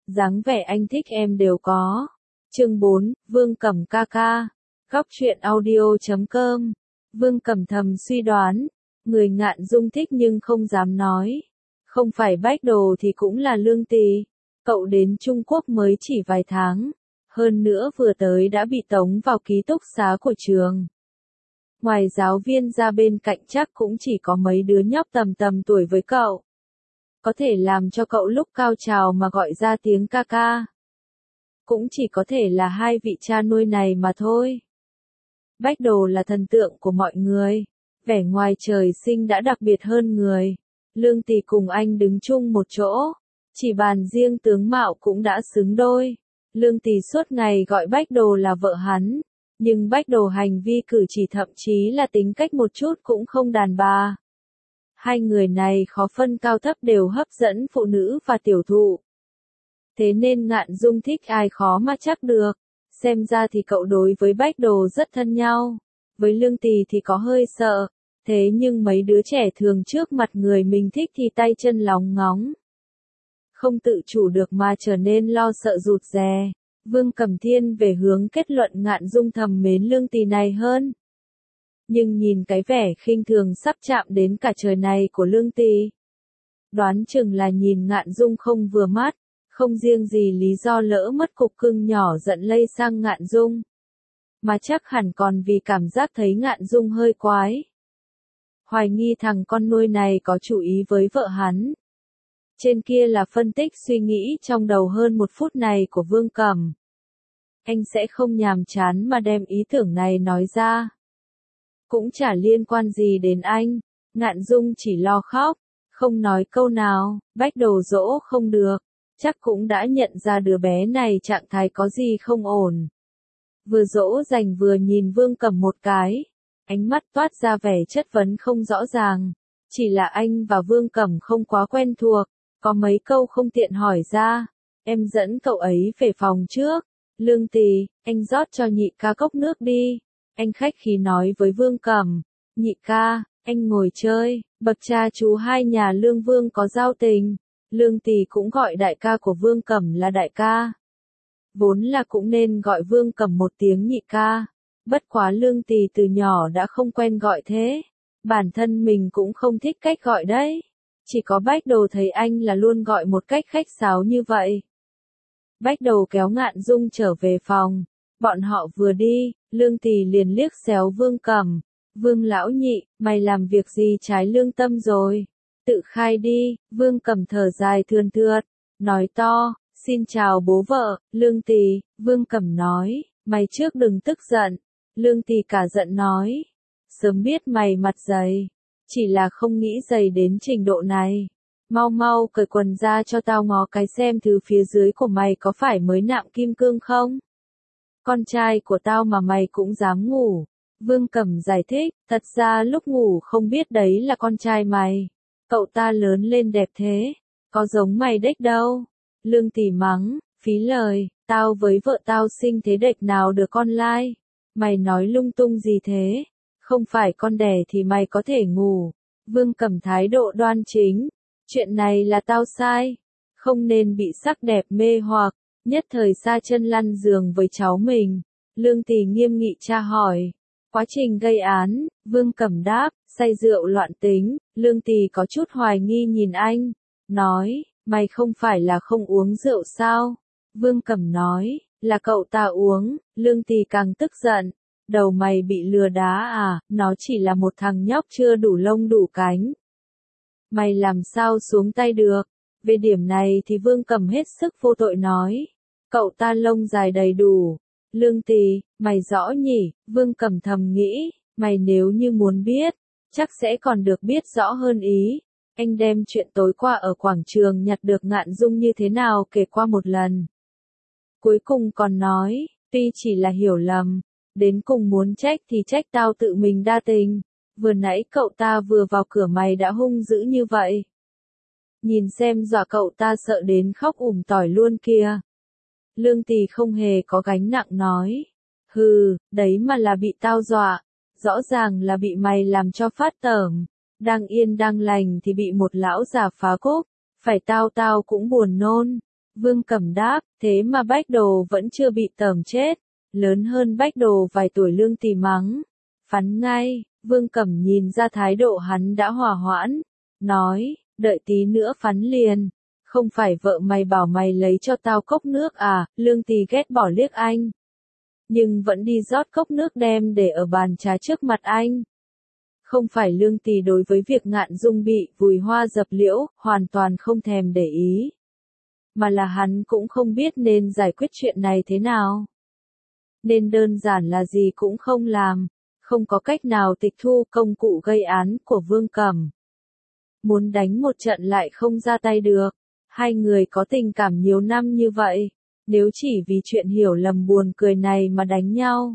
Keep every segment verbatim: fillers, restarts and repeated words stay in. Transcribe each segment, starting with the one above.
dáng vẻ anh thích em đều có. Chương bốn, Vương Cẩm ca ca. Góc truyện audio chấm com. Vương Cẩm thầm suy đoán, người Ngạn Dung thích nhưng không dám nói. Không phải Bách Đồ thì cũng là Lương Tì. Cậu đến Trung Quốc mới chỉ vài tháng. Hơn nữa vừa tới đã bị tống vào ký túc xá của trường. Ngoài giáo viên ra bên cạnh chắc cũng chỉ có mấy đứa nhóc tầm tầm tuổi với cậu. Có thể làm cho cậu lúc cao trào mà gọi ra tiếng ca ca. Cũng chỉ có thể là hai vị cha nuôi này mà thôi. Bách Đồ là thần tượng của mọi người. Vẻ ngoài trời sinh đã đặc biệt hơn người. Lương Tì cùng anh đứng chung một chỗ. Chỉ bàn riêng tướng mạo cũng đã xứng đôi. Lương Tì suốt ngày gọi Bách Đồ là vợ hắn. Nhưng Bách Đồ hành vi cử chỉ thậm chí là tính cách một chút cũng không đàn bà. Hai người này khó phân cao thấp đều hấp dẫn phụ nữ và tiểu thụ. Thế nên Ngạn Dung thích ai khó mà chắc được. Xem ra thì cậu đối với Bách Đồ rất thân nhau. Với Lương Tì thì có hơi sợ. Thế nhưng mấy đứa trẻ thường trước mặt người mình thích thì tay chân lóng ngóng. Không tự chủ được mà trở nên lo sợ rụt rè. Vương Cẩm thiên về hướng kết luận Ngạn Dung thầm mến Lương Tì này hơn. Nhưng nhìn cái vẻ khinh thường sắp chạm đến cả trời này của Lương Tì. Đoán chừng là nhìn Ngạn Dung không vừa mắt. Không riêng gì lý do lỡ mất cục cưng nhỏ giận lây sang Ngạn Dung. Mà chắc hẳn còn vì cảm giác thấy Ngạn Dung hơi quái. Hoài nghi thằng con nuôi này có chủ ý với vợ hắn. Trên kia là phân tích suy nghĩ trong đầu hơn một phút này của Vương Cẩm. Anh sẽ không nhàm chán mà đem ý tưởng này nói ra. Cũng chả liên quan gì đến anh. Ngạn Dung chỉ lo khóc, không nói câu nào. Bách Đồ dỗ không được. Chắc cũng đã nhận ra đứa bé này trạng thái có gì không ổn. Vừa dỗ dành vừa nhìn Vương Cẩm một cái. Ánh mắt toát ra vẻ chất vấn không rõ ràng. Chỉ là anh và Vương Cẩm không quá quen thuộc. Có mấy câu không tiện hỏi ra. Em dẫn cậu ấy về phòng trước. Lương Tì, anh rót cho nhị ca cốc nước đi. Anh khách khí nói với Vương Cẩm. Nhị ca, anh ngồi chơi. Bậc cha chú hai nhà Lương Vương có giao tình. Lương Tì cũng gọi đại ca của Vương Cẩm là đại ca. Vốn là cũng nên gọi Vương Cẩm một tiếng nhị ca. Bất quá Lương Tì từ nhỏ đã không quen gọi thế. Bản thân mình cũng không thích cách gọi đấy. Chỉ có Bách Đồ thấy anh là luôn gọi một cách khách sáo như vậy. Bách Đồ kéo Ngạn Dung trở về phòng. Bọn họ vừa đi, Lương Tì liền liếc xéo Vương Cẩm. Vương lão nhị, mày làm việc gì trái lương tâm rồi? Tự khai đi. Vương Cẩm thở dài thườn thượt. Nói to, xin chào bố vợ, Lương Tì. Vương Cẩm nói, mày trước đừng tức giận. Lương Tì cả giận nói. Sớm biết mày mặt dày. Chỉ là không nghĩ dày đến trình độ này. Mau mau cởi quần ra cho tao ngó cái xem thứ phía dưới của mày có phải mới nạm kim cương không? Con trai của tao mà mày cũng dám ngủ. Vương Cẩm giải thích, thật ra lúc ngủ không biết đấy là con trai mày. Cậu ta lớn lên đẹp thế. Có giống mày đếch đâu. Lương Tì mắng, phí lời, tao với vợ tao sinh thế đệch nào được con lai. Mày nói lung tung gì thế? Không phải con đẻ thì mày có thể ngủ. Vương Cẩm thái độ đoan chính. Chuyện này là tao sai. Không nên bị sắc đẹp mê hoặc. Nhất thời sa chân lăn giường với cháu mình. Lương Tì nghiêm nghị tra hỏi. Quá trình gây án, Vương Cẩm đáp, say rượu loạn tính. Lương Tì có chút hoài nghi nhìn anh. Nói, mày không phải là không uống rượu sao? Vương Cẩm nói, là cậu ta uống. Lương Tì càng tức giận. Đầu mày bị lừa đá à, nó chỉ là một thằng nhóc chưa đủ lông đủ cánh. Mày làm sao xuống tay được? Về điểm này thì Vương Cẩm hết sức vô tội nói. Cậu ta lông dài đầy đủ. Lương Tì, mày rõ nhỉ? Vương Cẩm thầm nghĩ, mày nếu như muốn biết, chắc sẽ còn được biết rõ hơn ý. Anh đem chuyện tối qua ở quảng trường nhặt được Ngạn Dung như thế nào kể qua một lần. Cuối cùng còn nói, tuy chỉ là hiểu lầm, đến cùng muốn trách thì trách tao tự mình đa tình. Vừa nãy cậu ta vừa vào cửa mày đã hung dữ như vậy. Nhìn xem dọa cậu ta sợ đến khóc ủm tỏi luôn kìa. Lương Tì không hề có gánh nặng nói. Hừ, đấy mà là bị tao dọa. Rõ ràng là bị mày làm cho phát tởm. Đang yên đang lành thì bị một lão già phá cốp. Phải tao tao cũng buồn nôn. Vương Cẩm đáp, thế mà Bách Đồ vẫn chưa bị tởm chết, lớn hơn Bách Đồ vài tuổi Lương Tỳ mắng. Phắn ngay, Vương Cẩm nhìn ra thái độ hắn đã hòa hoãn, nói, đợi tí nữa phắn liền, không phải vợ mày bảo mày lấy cho tao cốc nước à, Lương Tỳ ghét bỏ liếc anh. Nhưng vẫn đi rót cốc nước đem để ở bàn trà trước mặt anh. Không phải Lương Tỳ đối với việc Ngạn Dung bị vùi hoa dập liễu, hoàn toàn không thèm để ý. Mà là hắn cũng không biết nên giải quyết chuyện này thế nào. Nên đơn giản là gì cũng không làm, không có cách nào tịch thu công cụ gây án của Vương Cẩm. Muốn đánh một trận lại không ra tay được, hai người có tình cảm nhiều năm như vậy, nếu chỉ vì chuyện hiểu lầm buồn cười này mà đánh nhau.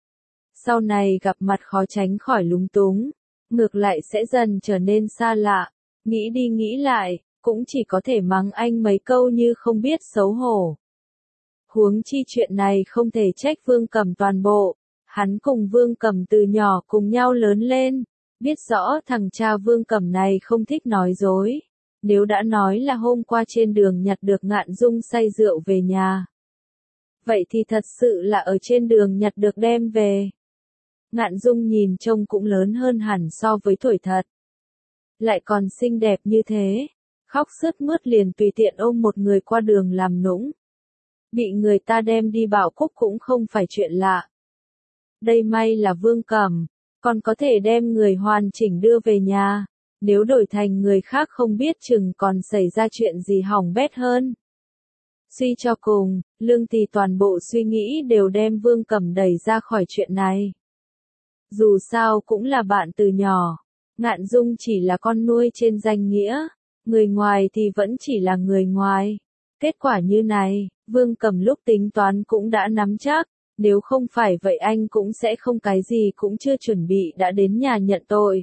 Sau này gặp mặt khó tránh khỏi lúng túng, ngược lại sẽ dần trở nên xa lạ, nghĩ đi nghĩ lại, cũng chỉ có thể mắng anh mấy câu như không biết xấu hổ. Huống chi chuyện này không thể trách Vương Cẩm toàn bộ, hắn cùng Vương Cẩm từ nhỏ cùng nhau lớn lên, biết rõ thằng cha Vương Cẩm này không thích nói dối. Nếu đã nói là hôm qua trên đường nhặt được Ngạn Dung say rượu về nhà, vậy thì thật sự là ở trên đường nhặt được đem về. Ngạn Dung nhìn trông cũng lớn hơn hẳn so với tuổi thật. Lại còn xinh đẹp như thế, khóc sướt mướt liền tùy tiện ôm một người qua đường làm nũng. Bị người ta đem đi bảo cúc cũng không phải chuyện lạ. Đây may là Vương Cẩm, còn có thể đem người hoàn chỉnh đưa về nhà. Nếu đổi thành người khác không biết chừng còn xảy ra chuyện gì hỏng bét hơn. Suy cho cùng, Lương Tỳ toàn bộ suy nghĩ đều đem Vương Cẩm đẩy ra khỏi chuyện này. Dù sao cũng là bạn từ nhỏ, Ngạn Dung chỉ là con nuôi trên danh nghĩa, người ngoài thì vẫn chỉ là người ngoài. Kết quả như này, Vương Cẩm lúc tính toán cũng đã nắm chắc, nếu không phải vậy anh cũng sẽ không cái gì cũng chưa chuẩn bị đã đến nhà nhận tội.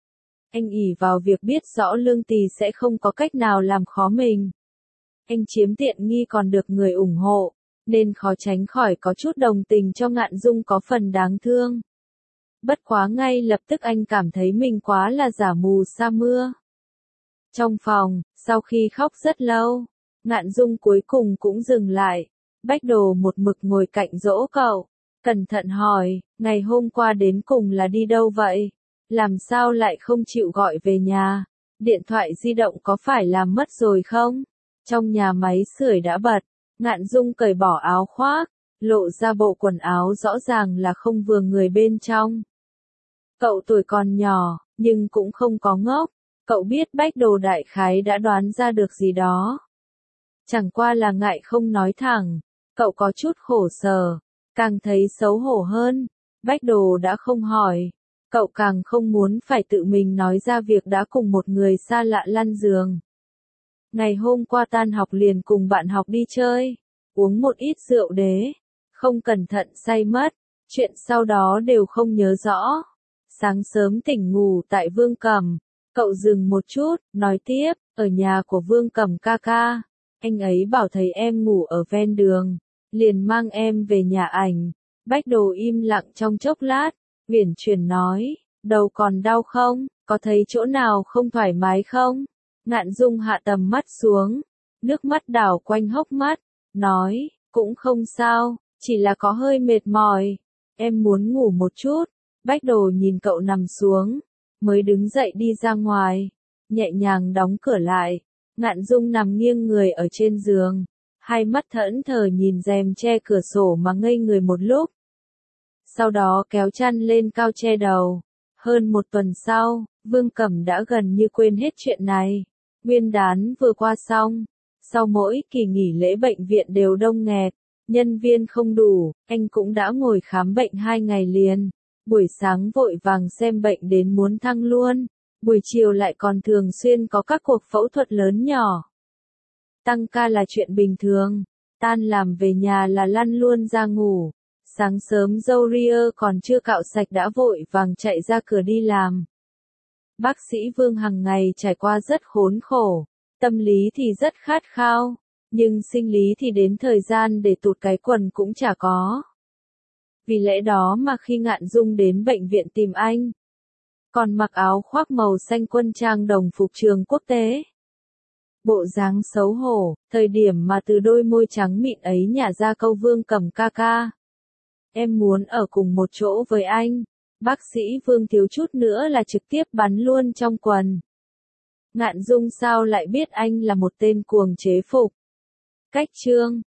Anh ỷ vào việc biết rõ Lương Tỳ sẽ không có cách nào làm khó mình. Anh chiếm tiện nghi còn được người ủng hộ, nên khó tránh khỏi có chút đồng tình cho Ngạn Dung có phần đáng thương. Bất quá ngay lập tức anh cảm thấy mình quá là giả mù sa mưa. Trong phòng, sau khi khóc rất lâu, Ngạn Dung cuối cùng cũng dừng lại. Bách Đồ một mực ngồi cạnh dỗ cậu, cẩn thận hỏi, ngày hôm qua đến cùng là đi đâu vậy? Làm sao lại không chịu gọi về nhà? Điện thoại di động có phải làm mất rồi không? Trong nhà máy sưởi đã bật, Ngạn Dung cởi bỏ áo khoác, lộ ra bộ quần áo rõ ràng là không vừa người bên trong. Cậu tuổi còn nhỏ, nhưng cũng không có ngốc, cậu biết Bách Đồ đại khái đã đoán ra được gì đó. Chẳng qua là ngại không nói thẳng, cậu có chút khổ sở, càng thấy xấu hổ hơn. Bách Đồ đã không hỏi, cậu càng không muốn phải tự mình nói ra việc đã cùng một người xa lạ lăn giường. Ngày hôm qua tan học liền cùng bạn học đi chơi, uống một ít rượu đế, không cẩn thận say mất, chuyện sau đó đều không nhớ rõ. Sáng sớm tỉnh ngủ tại Vương Cẩm, cậu dừng một chút, nói tiếp, ở nhà của Vương Cẩm ca ca, anh ấy bảo thấy em ngủ ở ven đường, liền mang em về nhà ảnh. Bách Đồ im lặng trong chốc lát, uyển chuyển nói, đầu còn đau không, có thấy chỗ nào không thoải mái không? Ngạn Dung hạ tầm mắt xuống, nước mắt đảo quanh hốc mắt, nói, cũng không sao, chỉ là có hơi mệt mỏi, em muốn ngủ một chút. Bách Đồ nhìn cậu nằm xuống, mới đứng dậy đi ra ngoài, nhẹ nhàng đóng cửa lại. Ngạn Dung nằm nghiêng người ở trên giường, hai mắt thẫn thờ nhìn rèm che cửa sổ mà ngây người một lúc. Sau đó kéo chăn lên cao che đầu. Hơn một tuần sau, Vương Cẩm đã gần như quên hết chuyện này. Nguyên đán vừa qua xong, sau mỗi kỳ nghỉ lễ bệnh viện đều đông nghẹt, nhân viên không đủ, anh cũng đã ngồi khám bệnh hai ngày liền. Buổi sáng vội vàng xem bệnh đến muốn thăng luôn, buổi chiều lại còn thường xuyên có các cuộc phẫu thuật lớn nhỏ. Tăng ca là chuyện bình thường, tan làm về nhà là lăn luôn ra ngủ. Sáng sớm râu ria còn chưa cạo sạch đã vội vàng chạy ra cửa đi làm. Bác sĩ Vương hàng ngày trải qua rất khốn khổ, tâm lý thì rất khát khao, nhưng sinh lý thì đến thời gian để tụt cái quần cũng chả có. Vì lẽ đó mà khi Ngạn Dung đến bệnh viện tìm anh, còn mặc áo khoác màu xanh quân trang đồng phục trường quốc tế. Bộ dáng xấu hổ, thời điểm mà từ đôi môi trắng mịn ấy nhả ra câu Vương Cầm ca ca. Em muốn ở cùng một chỗ với anh. Bác sĩ Vương thiếu chút nữa là trực tiếp bắn luôn trong quần. Ngạn Dung sao lại biết anh là một tên cuồng chế phục. Cách chương